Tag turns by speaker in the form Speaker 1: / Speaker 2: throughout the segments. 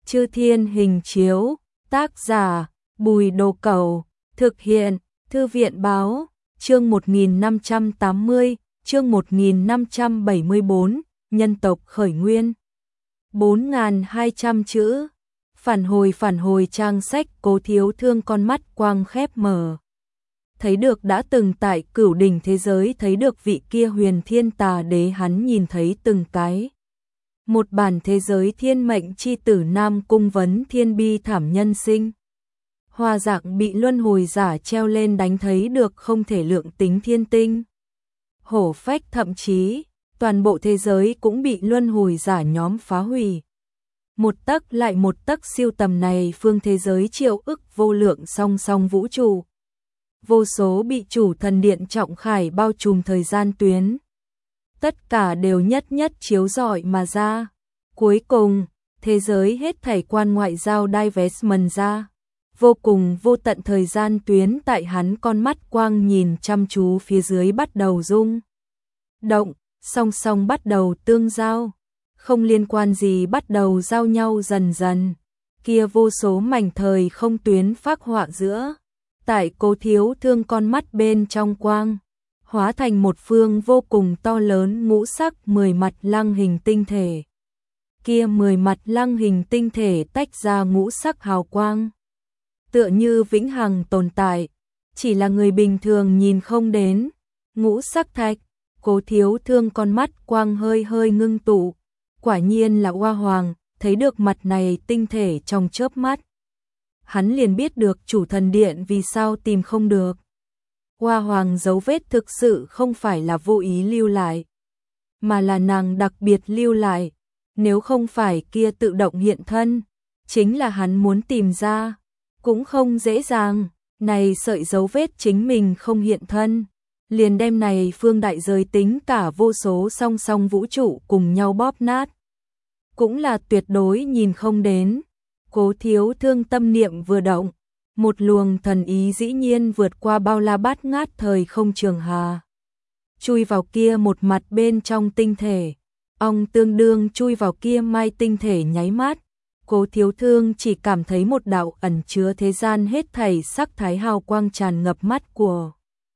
Speaker 1: Chư Thiên Hình Chiếu, tác giả Bùi Đồ Cẩu, thực hiện Thư viện Báo, chương 1580, chương 1574, nhân tộc khởi nguyên. 4.200 chữ. Phản hồi trang sách. Cố Thiếu Thương con mắt quang khép mở. Thấy được đã từng tại Cửu Đỉnh thế giới thấy được vị kia Huyền Thiên Tà Đế, hắn nhìn thấy từng cái. Một bản thế giới thiên mệnh chi tử Nam Cung vấn thiên bi thảm nhân sinh. Hoa dạng bị luân hồi giả treo lên đánh, thấy được không thể lượng tính thiên tinh. Hổ phách, thậm chí toàn bộ thế giới cũng bị luân hồi giả nhóm phá hủy. Một tấc lại một tấc siêu tầm này phương thế giới triệu ức vô lượng song song vũ trụ. Vô số bị chủ thần điện trọng khải bao trùm thời gian tuyến. Tất cả đều nhất nhất chiếu rọi mà ra. Cuối cùng, thế giới hết thảy quan ngoại giao divestment ra. Vô cùng vô tận thời gian tuyến tại hắn con mắt quang nhìn chăm chú phía dưới bắt đầu rung động, song song bắt đầu tương giao. Không liên quan gì bắt đầu giao nhau dần dần. Kia vô số mảnh thời không tuyến phác họa giữa. Tại Cố Thiếu Thương con mắt bên trong quang, hóa thành một phương vô cùng to lớn ngũ sắc 10 mặt lăng hình tinh thể. Kia 10 mặt lăng hình tinh thể tách ra ngũ sắc hào quang, tựa như vĩnh hằng tồn tại, chỉ là người bình thường nhìn không đến. Ngũ sắc thạch. Cố Thiếu Thương con mắt quang hơi hơi ngưng tụ, quả nhiên là Hoa Hoàng. Thấy được mặt này tinh thể trong chớp mắt, hắn liền biết được chủ thần điện vì sao tìm không được. Hoa Hoàng dấu vết thực sự không phải là vô ý lưu lại, mà là nàng đặc biệt lưu lại. Nếu không phải kia tự động hiện thân, chính là hắn muốn tìm ra cũng không dễ dàng. Này sợi dấu vết chính mình không hiện thân, liền đem này phương đại giới tính cả vô số song song vũ trụ cùng nhau bóp nát, cũng là tuyệt đối nhìn không đến. Cố Thiếu Thương tâm niệm vừa động, một luồng thần ý dĩ nhiên vượt qua bao la bát ngát thời không trường hà, chui vào kia một mặt bên trong tinh thể. Ong tương đương chui vào kia mai tinh thể nháy mắt, Cố Thiếu Thương chỉ cảm thấy một đạo ẩn chứa thế gian hết thảy sắc thái hào quang tràn ngập mắt của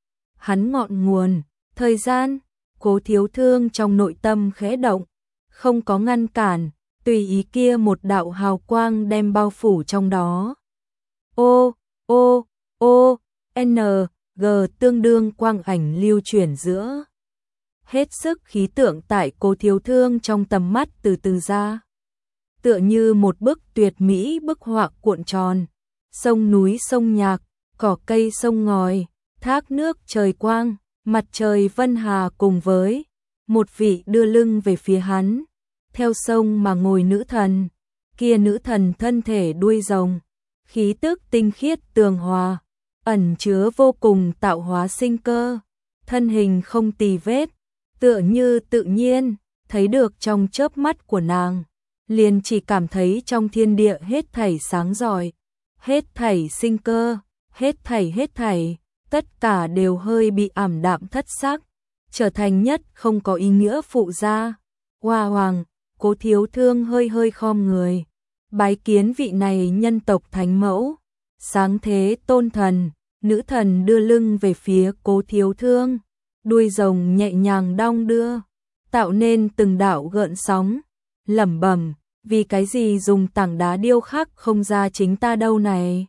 Speaker 1: hắn ngọn nguồn, thời gian. Cố Thiếu Thương trong nội tâm khẽ động, không có ngăn cản, tùy ý kia một đạo hào quang đem bao phủ trong đó. N, G tương đương quang ảnh lưu chuyển giữa. Hết sức khí tượng tại Cố Thiếu Thương trong tầm mắt từ từ ra. Tựa như một bức tuyệt mỹ bức họa cuộn tròn. Sông núi sông nhạc, cỏ cây sông ngòi, thác nước trời quang, mặt trời vân hà cùng với một vị đưa lưng về phía hắn, theo sông mà ngồi nữ thần. Kia nữ thần thân thể đuôi rồng, khí tức tinh khiết tường hòa, ẩn chứa vô cùng tạo hóa sinh cơ, thân hình không tì vết, tựa như tự nhiên. Thấy được trong chớp mắt của nàng, liền chỉ cảm thấy trong thiên địa hết thảy sáng rọi, hết thảy sinh cơ, hết thảy, tất cả đều hơi bị ảm đạm thất sắc, trở thành nhất không có ý nghĩa phụ gia. Hoa Hoàng. Cố Thiếu Thương hơi hơi khom người, bái kiến vị này nhân tộc thánh mẫu, sáng thế tôn thần. Nữ thần đưa lưng về phía Cố Thiếu Thương, đuôi rồng nhẹ nhàng đong đưa, tạo nên từng đạo gợn sóng, lẩm bẩm, vì cái gì dùng tảng đá điêu khắc không ra chính ta đâu này.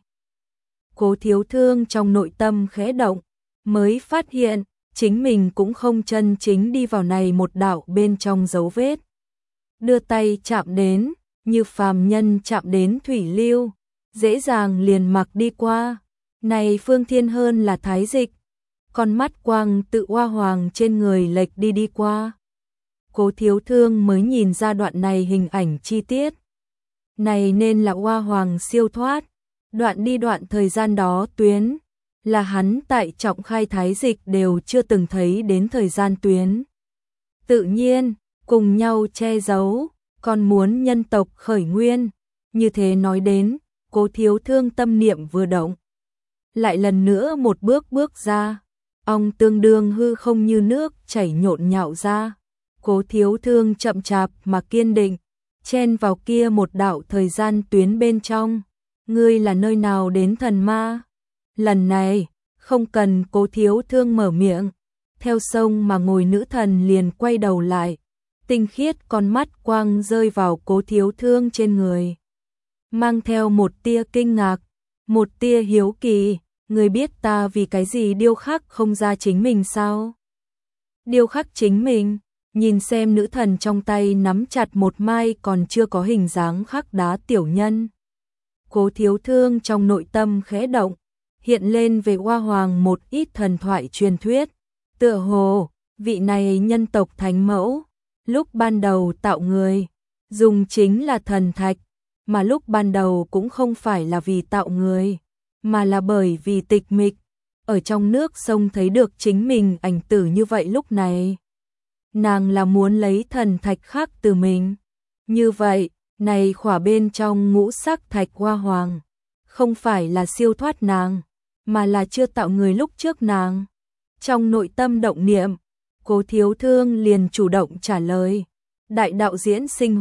Speaker 1: Cố Thiếu Thương trong nội tâm khẽ động, mới phát hiện chính mình cũng không chân chính đi vào này một đạo bên trong dấu vết. Đưa tay chạm đến, như phàm nhân chạm đến thủy lưu, dễ dàng liền mặc đi qua. Này phương thiên hơn là thái dịch, con mắt quang tự Hoa Hoàng trên người lệch đi qua. Cố Thiếu Thương mới nhìn ra đoạn này hình ảnh chi tiết. Này nên là Hoa Hoàng siêu thoát, đoạn đi đoạn thời gian đó tuyến, là hắn tại trọng khai thái dịch đều chưa từng thấy đến thời gian tuyến. Tự nhiên, cùng nhau che giấu, còn muốn nhân tộc khởi nguyên. Như thế nói đến, Cố Thiếu Thương tâm niệm vừa động, lại lần nữa một bước ra. Ong tương đương hư không như nước chảy nhộn nhạo ra. Cố Thiếu Thương chậm chạp mà kiên định, chen vào kia một đạo thời gian tuyến bên trong. Ngươi là nơi nào đến thần ma? Lần này, không cần Cố Thiếu Thương mở miệng, theo sông mà ngồi nữ thần liền quay đầu lại, tinh khiết con mắt quang rơi vào Cố Thiếu Thương trên người. Mang theo một tia kinh ngạc, một tia hiếu kỳ, ngươi biết ta vì cái gì điêu khắc không ra chính mình sao? Điêu khắc chính mình, nhìn xem nữ thần trong tay nắm chặt một mai còn chưa có hình dáng khắc đá tiểu nhân. Cố Thiếu Thương trong nội tâm khẽ động, hiện lên về Hoa Hoàng một ít thần thoại truyền thuyết. Tựa hồ, vị này nhân tộc thánh mẫu, lúc ban đầu tạo người, dùng chính là thần thạch, mà lúc ban đầu cũng không phải là vì tạo người, mà là bởi vì tịch mịch, ở trong nước sông thấy được chính mình ảnh tử như vậy lúc này. Nàng là muốn lấy thần thạch khác từ mình. Như vậy, này khỏa bên trong ngũ sắc thạch Hoa Hoàng, không phải là siêu thoát nàng, mà là chưa tạo người lúc trước nàng. Trong nội tâm động niệm, Cố Thiếu Thương liền chủ động trả lời. Đại đạo diễn sinh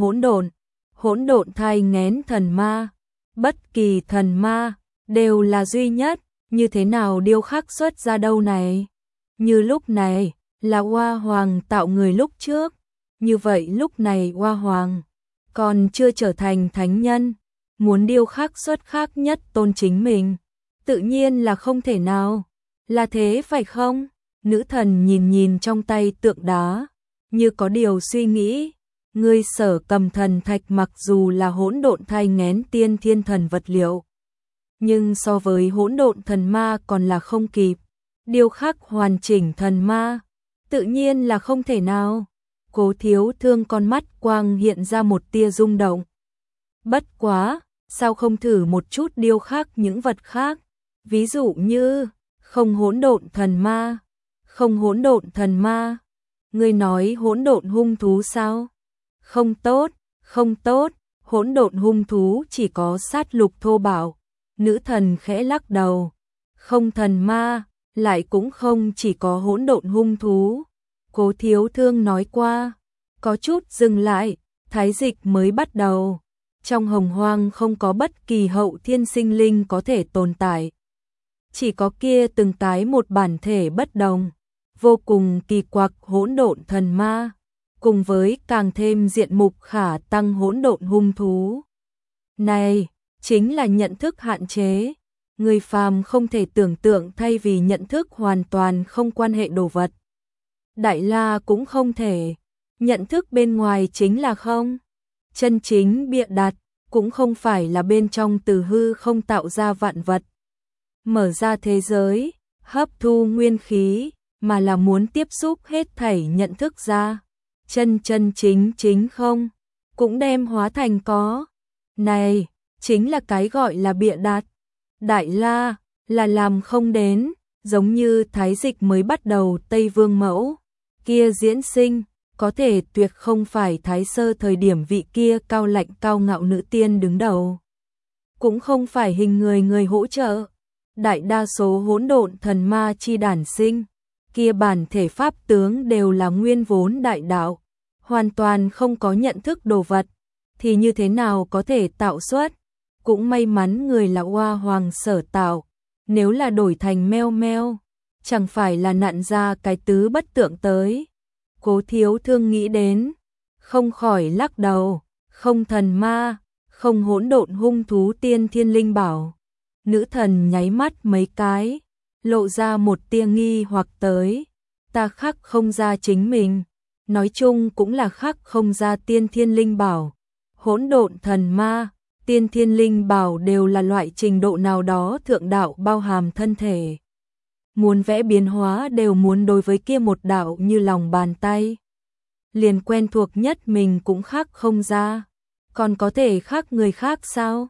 Speaker 1: hỗn độn thai nghén thần ma, bất kỳ thần ma đều là duy nhất, như thế nào điêu khắc xuất ra đâu này? Như lúc này là Hoa Hoàng tạo người lúc trước, như vậy lúc này Hoa Hoàng còn chưa trở thành thánh nhân, muốn điêu khắc xuất khác nhất tôn chính mình, tự nhiên là không thể nào. Là thế phải không? Nữ thần nhìn trong tay tượng đá, như có điều suy nghĩ. Ngươi sở cầm thần thạch mặc dù là hỗn độn thai nghén tiên thiên thần vật liệu, nhưng so với hỗn độn thần ma còn là không kịp. Điêu khắc hoàn chỉnh thần ma, tự nhiên là không thể nào. Cố Thiếu Thương con mắt quang hiện ra một tia rung động. Bất quá, sao không thử một chút điêu khắc những vật khác, ví dụ như không hỗn độn thần ma, không hỗn độn thần ma. Ngươi nói hỗn độn hung thú sao? Không tốt, không tốt, hỗn độn hung thú chỉ có sát lục thô bạo. Nữ thần khẽ lắc đầu. Không thần ma, lại cũng không chỉ có hỗn độn hung thú. Cố Thiếu Thương nói qua, có chút dừng lại, thái dịch mới bắt đầu. Trong hồng hoang không có bất kỳ hậu thiên sinh linh có thể tồn tại. Chỉ có kia từng cái một bản thể bất đồng, vô cùng kỳ quặc hỗn độn thần ma, cùng với càng thêm diện mục khả tăng hỗn độn hung thú. Này, chính là nhận thức hạn chế. Người phàm không thể tưởng tượng thay vì nhận thức hoàn toàn không quan hệ đồ vật. Đại La cũng không thể. Nhận thức bên ngoài chính là không. Chân chính bịa đặt, cũng không phải là bên trong từ hư không tạo ra vạn vật. Mở ra thế giới, hấp thu nguyên khí, mà là muốn tiếp xúc hết thảy nhận thức ra. Chân chính không, cũng đem hóa thành có. Này, chính là cái gọi là bịa đặt. Đại La là làm không đến, giống như thái dịch mới bắt đầu Tây Vương mẫu, kia diễn sinh, có thể tuyệt không phải Thái Sơ thời điểm vị kia cao lạnh cao ngạo nữ tiên đứng đầu. Cũng không phải hình người hỗ trợ. Đại đa số hỗn độn thần ma chi đản sinh, kia bản thể pháp tướng đều là nguyên vốn đại đạo, hoàn toàn không có nhận thức đồ vật, thì như thế nào có thể tạo xuất? Cũng may mắn người là Hoa Hoàng sở tạo, nếu là đổi thành meo meo, chẳng phải là nặn ra cái tứ bất tượng tới. Cố Thiếu Thương nghĩ đến, không khỏi lắc đầu, không thần ma, không hỗn độn hung thú tiên thiên linh bảo. Nữ thần nháy mắt mấy cái, lộ ra một tia nghi hoặc tới. Ta khắc không ra chính mình, nói chung cũng là khắc không ra tiên thiên linh bảo. Hỗn độn thần ma, tiên thiên linh bảo đều là loại trình độ nào đó thượng đạo bao hàm thân thể. Muốn vẽ biến hóa đều muốn đối với kia một đạo như lòng bàn tay. Liền quen thuộc nhất mình cũng khắc không ra, còn có thể khắc người khác sao?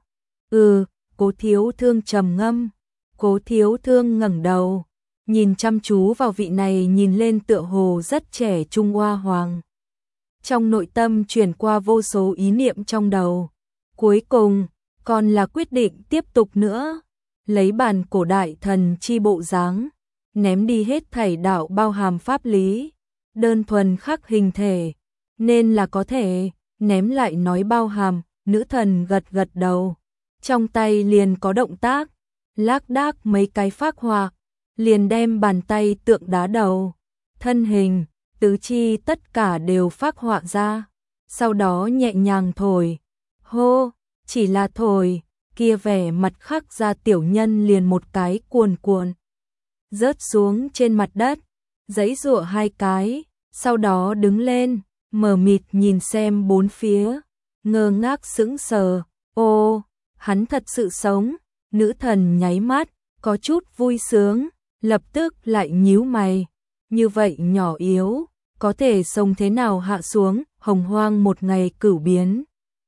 Speaker 1: Cố Thiếu Thương trầm ngâm. Cố Thiếu Thương ngẩng đầu, nhìn chăm chú vào vị này nhìn lên tựa hồ rất trẻ trung Hoa Hoàng. Trong nội tâm chuyển qua vô số ý niệm trong đầu. Cuối cùng, còn là quyết định tiếp tục nữa. Lấy bản cổ đại thần chi bộ dáng, ném đi hết thảy đạo bao hàm pháp lý, đơn thuần khắc hình thể, nên là có thể. ném lại nói bao hàm, nữ thần gật gật đầu. Trong tay liền có động tác, lác đác mấy cái phác họa, liền đem bàn tay tượng đá đầu, thân hình, tứ chi tất cả đều phác họa ra. Sau đó nhẹ nhàng thổi, hô, chỉ là thổi, kia vẻ mặt khắc ra tiểu nhân liền một cái cuồn cuộn rớt xuống trên mặt đất, giãy giụa hai cái, sau đó đứng lên, mờ mịt nhìn xem bốn phía, ngơ ngác sững sờ, ô, hắn thật sự sống. Nữ thần nháy mắt, có chút vui sướng, lập tức lại nhíu mày, như vậy nhỏ yếu, có thể sống thế nào hạ xuống, hồng hoang một ngày cửu biến.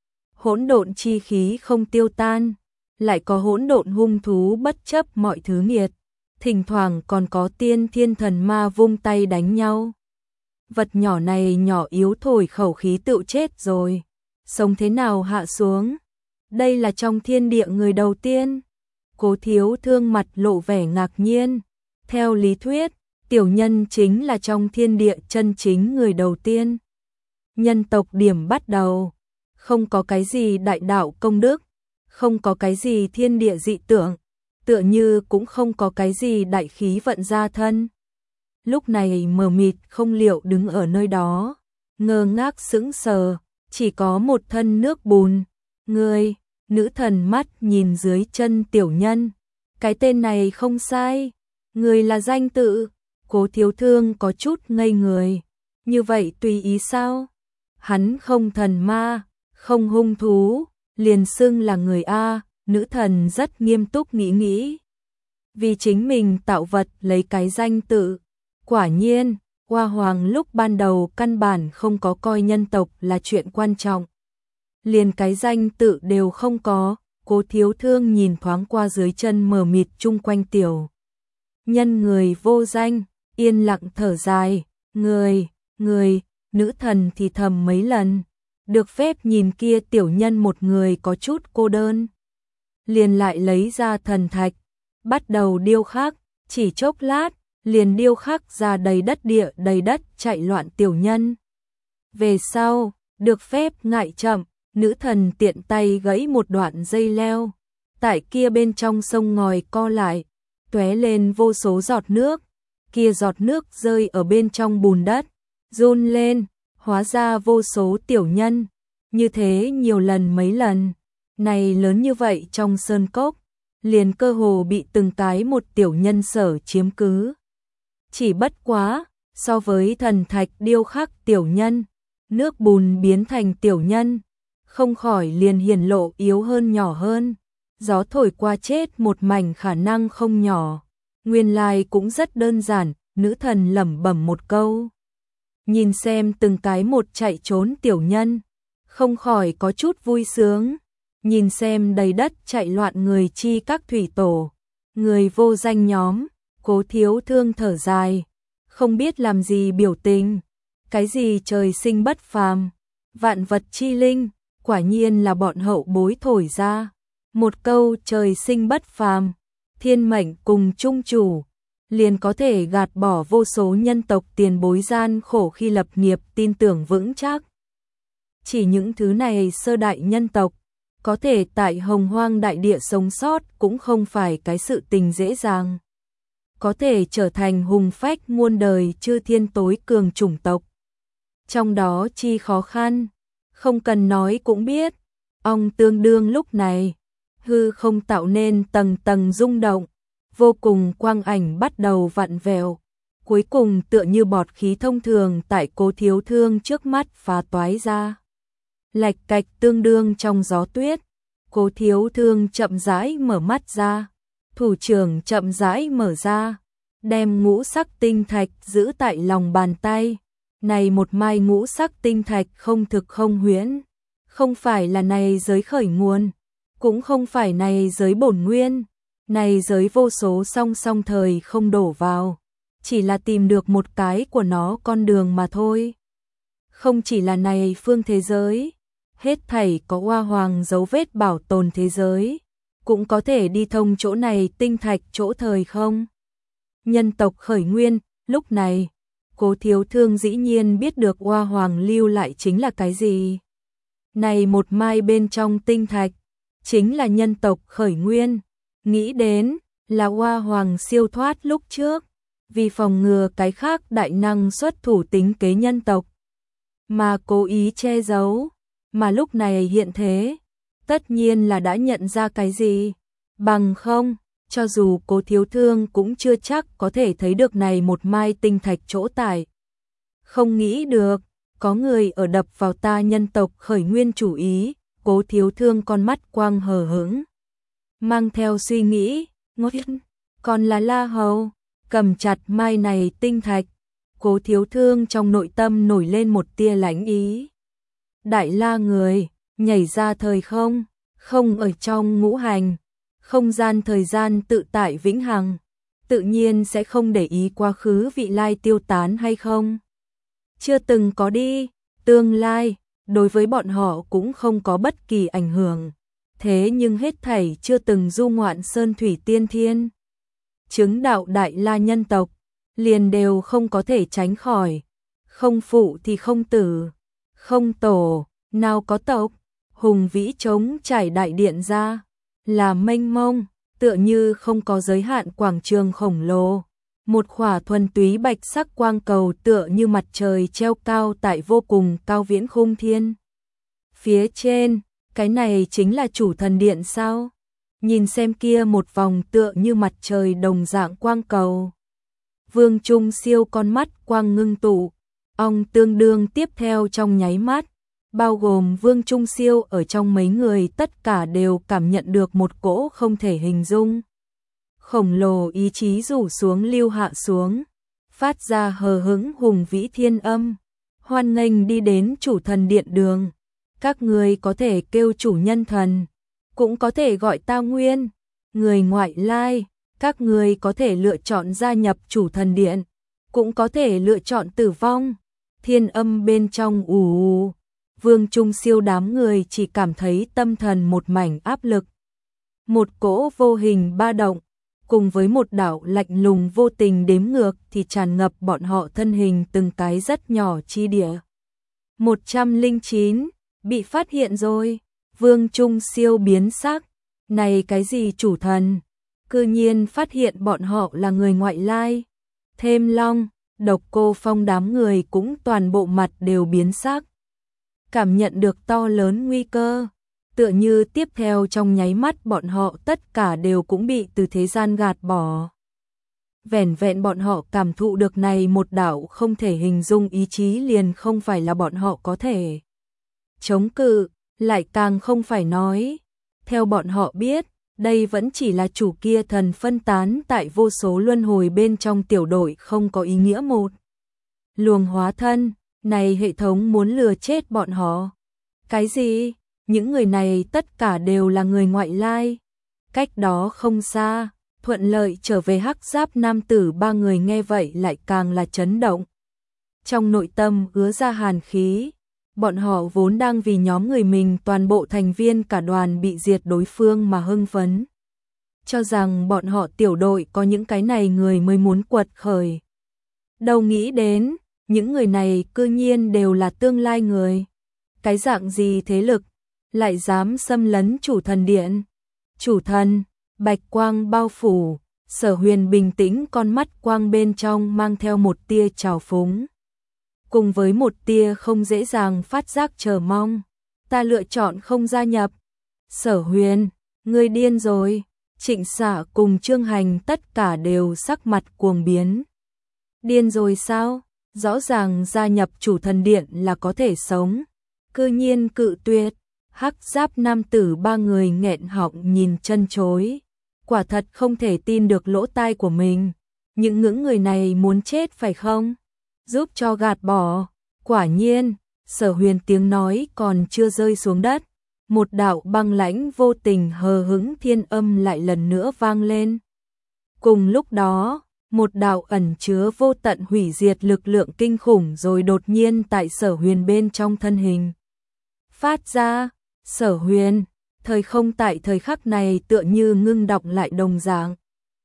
Speaker 1: Hỗn độn chi khí không tiêu tan, lại có hỗn độn hung thú bất chấp mọi thứ nghiệt, thỉnh thoảng còn có tiên thiên thần ma vung tay đánh nhau. Vật nhỏ này nhỏ yếu thổi khẩu khí tựu chết rồi, sống thế nào hạ xuống? Đây là trong thiên địa người đầu tiên. Cố Thiếu Thương mặt lộ vẻ ngạc nhiên. Theo lý thuyết, tiểu nhân chính là trong thiên địa chân chính người đầu tiên. Nhân tộc điểm bắt đầu, không có cái gì đại đạo công đức, không có cái gì thiên địa dị tượng, tựa như cũng không có cái gì đại khí vận ra thân. Lúc này mờ mịt không liệu đứng ở nơi đó, ngơ ngác sững sờ, chỉ có một thân nước bùn. Ngươi, nữ thần mắt nhìn dưới chân tiểu nhân, cái tên này không sai, người là danh tự. Cố Thiếu Thương có chút ngây người, như vậy tùy ý sao? Hắn không thần ma, không hung thú, liền xưng là người A. Nữ thần rất nghiêm túc nghĩ, vì chính mình tạo vật lấy cái danh tự. Quả nhiên, Hoa Hoàng lúc ban đầu căn bản không có coi nhân tộc là chuyện quan trọng, liền cái danh tự đều không có. Cố Thiếu Thương nhìn thoáng qua dưới chân mờ mịt chung quanh tiểu nhân người vô danh, yên lặng thở dài, người, nữ thần thì thầm mấy lần, được phép nhìn kia tiểu nhân một người có chút cô đơn. Liền lại lấy ra thần thạch, bắt đầu điêu khắc, chỉ chốc lát, liền điêu khắc ra đầy đất địa đầy đất chạy loạn tiểu nhân. Về sau, được phép ngại chậm, nữ thần tiện tay gãy một đoạn dây leo, tại kia bên trong sông ngòi co lại, tóe lên vô số giọt nước, kia giọt nước rơi ở bên trong bùn đất, run lên, hóa ra vô số tiểu nhân, như thế nhiều lần mấy lần, này lớn như vậy trong sơn cốc, liền cơ hồ bị từng cái một tiểu nhân sở chiếm cứ. Chỉ bất quá, so với thần thạch điêu khắc tiểu nhân, nước bùn biến thành tiểu nhân, không khỏi liền hiển lộ yếu hơn nhỏ hơn. Gió thổi qua chết một mảnh khả năng không nhỏ. Nguyên lai cũng rất đơn giản, nữ thần lẩm bẩm một câu. Nhìn xem từng cái một chạy trốn tiểu nhân, không khỏi có chút vui sướng. Nhìn xem đầy đất chạy loạn người chi các thủy tổ, người vô danh nhóm, Cố Thiếu Thương thở dài, không biết làm gì biểu tình. Cái gì trời sinh bất phàm, vạn vật chi linh, quả nhiên là bọn hậu bối thổi ra. Một câu trời sinh bất phàm, thiên mệnh cùng chung chủ, liền có thể gạt bỏ vô số nhân tộc tiền bối gian khổ khi lập nghiệp tin tưởng vững chắc. Chỉ những thứ này sơ đại nhân tộc, có thể tại hồng hoang đại địa sống sót cũng không phải cái sự tình dễ dàng. Có thể trở thành hùng phách muôn đời chư thiên tối cường chủng tộc. Trong đó chi khó khăn, không cần nói cũng biết, ong tương đương lúc này, hư không tạo nên tầng tầng rung động, vô cùng quang ảnh bắt đầu vặn vẹo, cuối cùng tựa như bọt khí thông thường tại Cố Thiếu Thương trước mắt phá toái ra. Lạch cạch tương đương trong gió tuyết, Cố Thiếu Thương chậm rãi mở mắt ra, thủ trưởng chậm rãi mở ra, đem ngũ sắc tinh thạch giữ tại lòng bàn tay. Này một mai ngũ sắc tinh thạch không thực không huyễn, không phải là này giới khởi nguồn, cũng không phải này giới bổn nguyên, này giới vô số song song thời không đổ vào, chỉ là tìm được một cái của nó con đường mà thôi. Không chỉ là này phương thế giới, hết thảy có Hoa Hoàng dấu vết bảo tồn thế giới, cũng có thể đi thông chỗ này tinh thạch chỗ thời không. Nhân tộc khởi nguyên, lúc này, Cố Thiếu Thương dĩ nhiên biết được Hoa Hoàng lưu lại chính là cái gì. Này một mai bên trong tinh thạch, chính là nhân tộc khởi nguyên. Nghĩ đến là Hoa Hoàng siêu thoát lúc trước, vì phòng ngừa cái khác đại năng xuất thủ tính kế nhân tộc, mà cố ý che giấu, mà lúc này hiện thế, tất nhiên là đã nhận ra cái gì, bằng không, cho dù Cố Thiếu Thương cũng chưa chắc có thể thấy được này một mai tinh thạch chỗ tại. Không nghĩ được, có người ở đập vào ta nhân tộc khởi nguyên chủ ý. Cố Thiếu Thương con mắt quang hờ hững, mang theo suy nghĩ, ngốt còn là La Hầu, cầm chặt mai này tinh thạch. Cố Thiếu Thương trong nội tâm nổi lên một tia lãnh ý. Đại La người, nhảy ra thời không, không ở trong ngũ hành, không gian thời gian tự tại vĩnh hằng, tự nhiên sẽ không để ý quá khứ vị lai tiêu tán hay không. Chưa từng có đi, tương lai, đối với bọn họ cũng không có bất kỳ ảnh hưởng. Thế nhưng hết thảy chưa từng du ngoạn sơn thủy tiên thiên, chứng đạo đại la nhân tộc, liền đều không có thể tránh khỏi. Không phụ thì không tử, không tổ, nào có tộc. Hùng vĩ trống trải đại điện ra, là mênh mông, tựa như không có giới hạn quảng trường khổng lồ. Một khỏa thuần túy bạch sắc quang cầu tựa như mặt trời treo cao tại vô cùng cao viễn khung thiên. Phía trên, cái này chính là chủ thần điện sao? Nhìn xem kia một vòng tựa như mặt trời đồng dạng quang cầu. Vương Trung Siêu con mắt quang ngưng tụ, ong tương đương tiếp theo trong nháy mắt, bao gồm Vương Trung Siêu ở trong mấy người tất cả đều cảm nhận được một cỗ không thể hình dung. Khổng lồ ý chí rủ xuống lưu hạ xuống, phát ra hờ hững hùng vĩ thiên âm, hoan nghênh đi đến chủ thần điện đường. Các người có thể kêu chủ nhân thần, cũng có thể gọi ta nguyên, người ngoại lai, các người có thể lựa chọn gia nhập chủ thần điện, cũng có thể lựa chọn tử vong. Thiên âm bên trong ù ù, Vương Trung Siêu đám người chỉ cảm thấy tâm thần một mảnh áp lực. Một cỗ vô hình ba động, cùng với một đạo lạnh lùng vô tình đếm ngược thì tràn ngập bọn họ thân hình từng cái rất nhỏ chi địa. 109, bị phát hiện rồi. Vương Trung Siêu biến sắc, này cái gì chủ thần, cư nhiên phát hiện bọn họ là người ngoại lai. Thêm Long, Độc Cô Phong đám người cũng toàn bộ mặt đều biến sắc. Cảm nhận được to lớn nguy cơ, tựa như tiếp theo trong nháy mắt bọn họ tất cả đều cũng bị từ thế gian gạt bỏ. Vẻn vẹn bọn họ cảm thụ được này một đạo không thể hình dung ý chí liền không phải là bọn họ có thể chống cự, lại càng không phải nói. Theo bọn họ biết, đây vẫn chỉ là chủ kia thần phân tán tại vô số luân hồi bên trong tiểu đội không có ý nghĩa một luồng hóa thân, này hệ thống muốn lừa chết bọn họ. Cái gì? Những người này tất cả đều là người ngoại lai. Cách đó không xa, thuận lợi trở về hắc giáp nam tử ba người nghe vậy lại càng là chấn động. Trong nội tâm ứa ra hàn khí, bọn họ vốn đang vì nhóm người mình toàn bộ thành viên cả đoàn bị diệt đối phương mà hưng phấn. Cho rằng bọn họ tiểu đội có những cái này người mới muốn quật khởi. Đâu nghĩ đến, những người này cư nhiên đều là tương lai người. Cái dạng gì thế lực, lại dám xâm lấn chủ thần điện. Chủ thần, bạch quang bao phủ, Sở Huyền bình tĩnh con mắt quang bên trong mang theo một tia trào phúng. Cùng với một tia không dễ dàng phát giác chờ mong. Ta lựa chọn không gia nhập. Sở Huyền, ngươi điên rồi. Trịnh Xạ cùng Trương Hành tất cả đều sắc mặt cuồng biến. Điên rồi sao? Rõ ràng gia nhập chủ thần điện là có thể sống, cư nhiên cự tuyệt. Hắc giáp nam tử ba người nghẹn họng nhìn chân chối, quả thật không thể tin được lỗ tai của mình. Những ngưỡng người này muốn chết phải không? Giúp cho gạt bỏ. Quả nhiên, Sở Huyền tiếng nói còn chưa rơi xuống đất, một đạo băng lãnh vô tình hờ hững thiên âm lại lần nữa vang lên. Cùng lúc đó, một đạo ẩn chứa vô tận hủy diệt lực lượng kinh khủng rồi đột nhiên tại Sở Huyền bên trong thân hình phát ra. Sở Huyền, thời không tại thời khắc này tựa như ngưng đọng lại đồng dạng.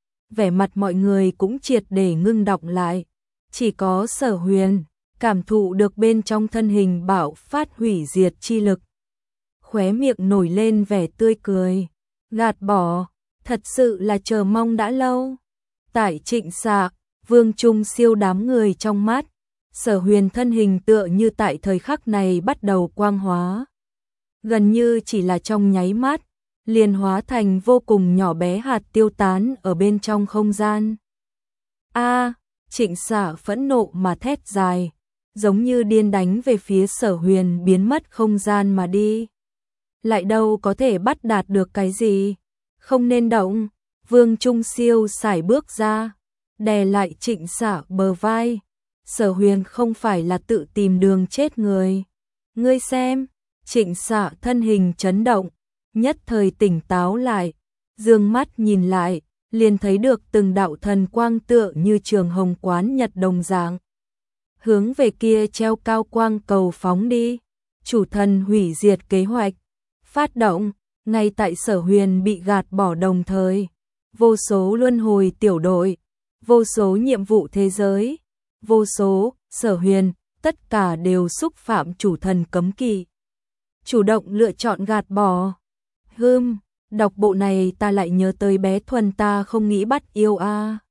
Speaker 1: Vẻ mặt mọi người cũng triệt để ngưng đọng lại. Chỉ có Sở Huyền cảm thụ được bên trong thân hình bạo phát hủy diệt chi lực. khóe miệng nổi lên vẻ tươi cười. Gạt bỏ, thật sự là chờ mong đã lâu. Tại Trịnh Xạ, Vương Trung Siêu đám người trong mắt, Sở Huyền thân hình tựa như tại thời khắc này bắt đầu quang hóa. Gần như chỉ là trong nháy mắt, liền hóa thành vô cùng nhỏ bé hạt tiêu tán ở bên trong không gian. A, Trịnh Xạ phẫn nộ mà thét dài, giống như điên đánh về phía Sở Huyền biến mất không gian mà đi. Lại đâu có thể bắt đạt được cái gì, không nên động. Vương Trung Siêu sải bước ra, đè lại Trịnh Xạ bờ vai. Sở Huyền không phải là tự tìm đường chết người. Ngươi xem, Trịnh Xạ thân hình chấn động, nhất thời tỉnh táo lại, dương mắt nhìn lại, liền thấy được từng đạo thần quang tựa như trường hồng quán nhật đồng dạng. Hướng về kia treo cao quang cầu phóng đi, chủ thần hủy diệt kế hoạch, phát động, ngay tại Sở Huyền bị gạt bỏ đồng thời. Vô số luân hồi tiểu đội, vô số nhiệm vụ thế giới, vô số, Sở Huyền, tất cả đều xúc phạm chủ thần cấm kỵ. Chủ động lựa chọn gạt bỏ. Đọc bộ này ta lại nhớ tới bé Thuần ta không nghĩ bắt yêu a.